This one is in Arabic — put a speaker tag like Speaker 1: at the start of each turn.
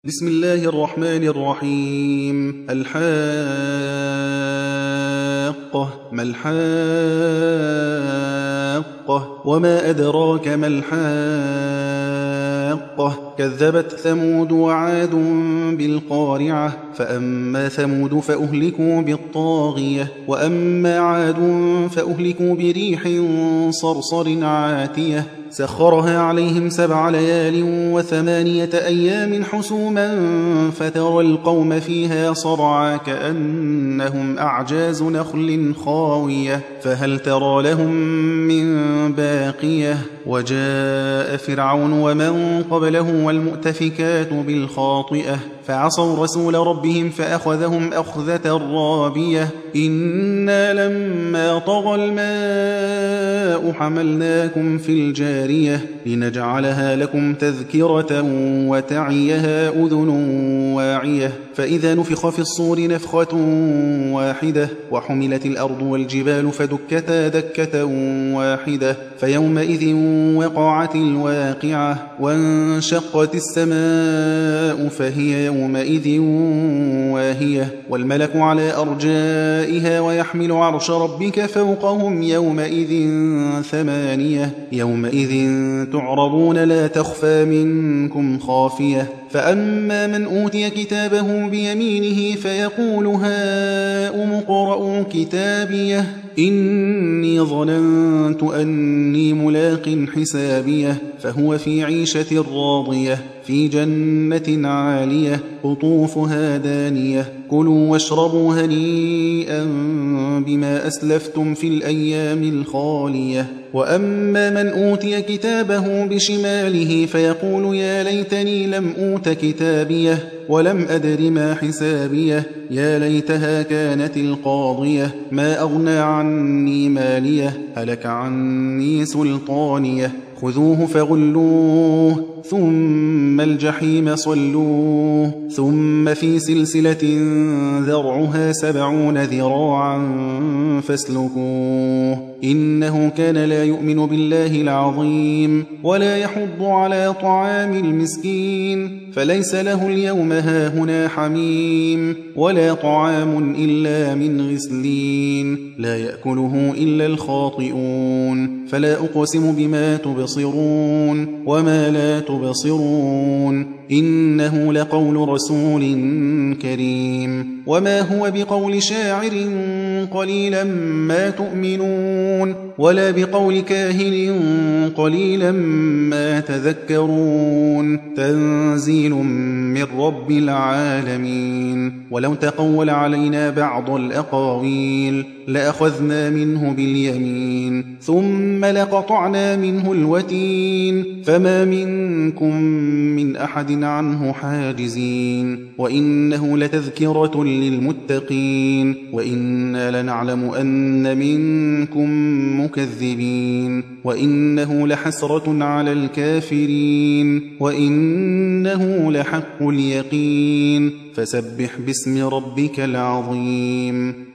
Speaker 1: بسم الله الرحمن الرحيم. الحاقة ما الحاقة وما أدراك ما الحاقة كذبت ثمود وعاد بالقارعة فأما ثمود فأهلكوا بالطاغية وأما عاد فأهلكوا بريح صرصر عاتية سخرها عليهم 7 ليال و8 أيام حسوما فترى القوم فيها صرعى كأنهم أعجاز نخل خاوية فهل ترى لهم من باقية وجاء فرعون ومن قبله والمؤتفكات بالخاطئة فعصوا رسول ربهم فأخذهم أخذة رابية إنا لما طغى الماء حملناكم في الجارية لنجعلها لكم تذكرة وتعيها أذن واعية فإذا نفخ في الصور نفخة واحدة وحملت الأرض والجبال فدكتا دكة واحدة فيومئذ وقعت الواقعة وانشقت السماء فهي يومئذ واهية والملك على أرجائها ويحمل عرش ربك فوقهم يومئذ 8 يومئذ تعرضون لا تخفى منكم خافية فأما من أوتي كتابه بيمينه فيقول هاؤم اقرءوا كتابيه إني ظننت أني ملاق حسابيه فهو في عيشة راضية في جنة عالية قطوفها دانية كلوا واشربوا هنيئا بما أسلفتم في الأيام الخالية وأما من أوتي كتابه بشماله فيقول يا ليتني لم أوت كتابيه ولم أدر ما حسابيه يا ليتها كانت القاضية ما أغنى عني ماليه هلك عني سلطانيه خذوه فغلوه ثم الجحيم صلوه ثم في سلسلة ذرعها 70 ذراعا فاسلكوه إنه كان لا يؤمن بالله العظيم ولا يحض على طعام المسكين فليس له اليوم هاهنا حميم ولا طعام إلا من غسلين لا يأكله إلا الخاطئون فلا أقسم بما تبصرون وما لا تبصرون إنه لقول رسول كريم وما هو بقول شاعر قليلا ما تؤمنون ولا بقول كاهن قليلا ما تذكرون تنزيل من رب العالمين ولو تقول علينا بعض الأقاويل لأخذنا منه باليمين ثم لقطعنا منه الوتين فما منكم من أحد عنه حاجزين وإنه لتذكرة للمتقين وإنا لنعلم أن منكم مكذبين وإنه لحسرة على الكافرين وإنه لحق اليقين فسبح باسم ربك العظيم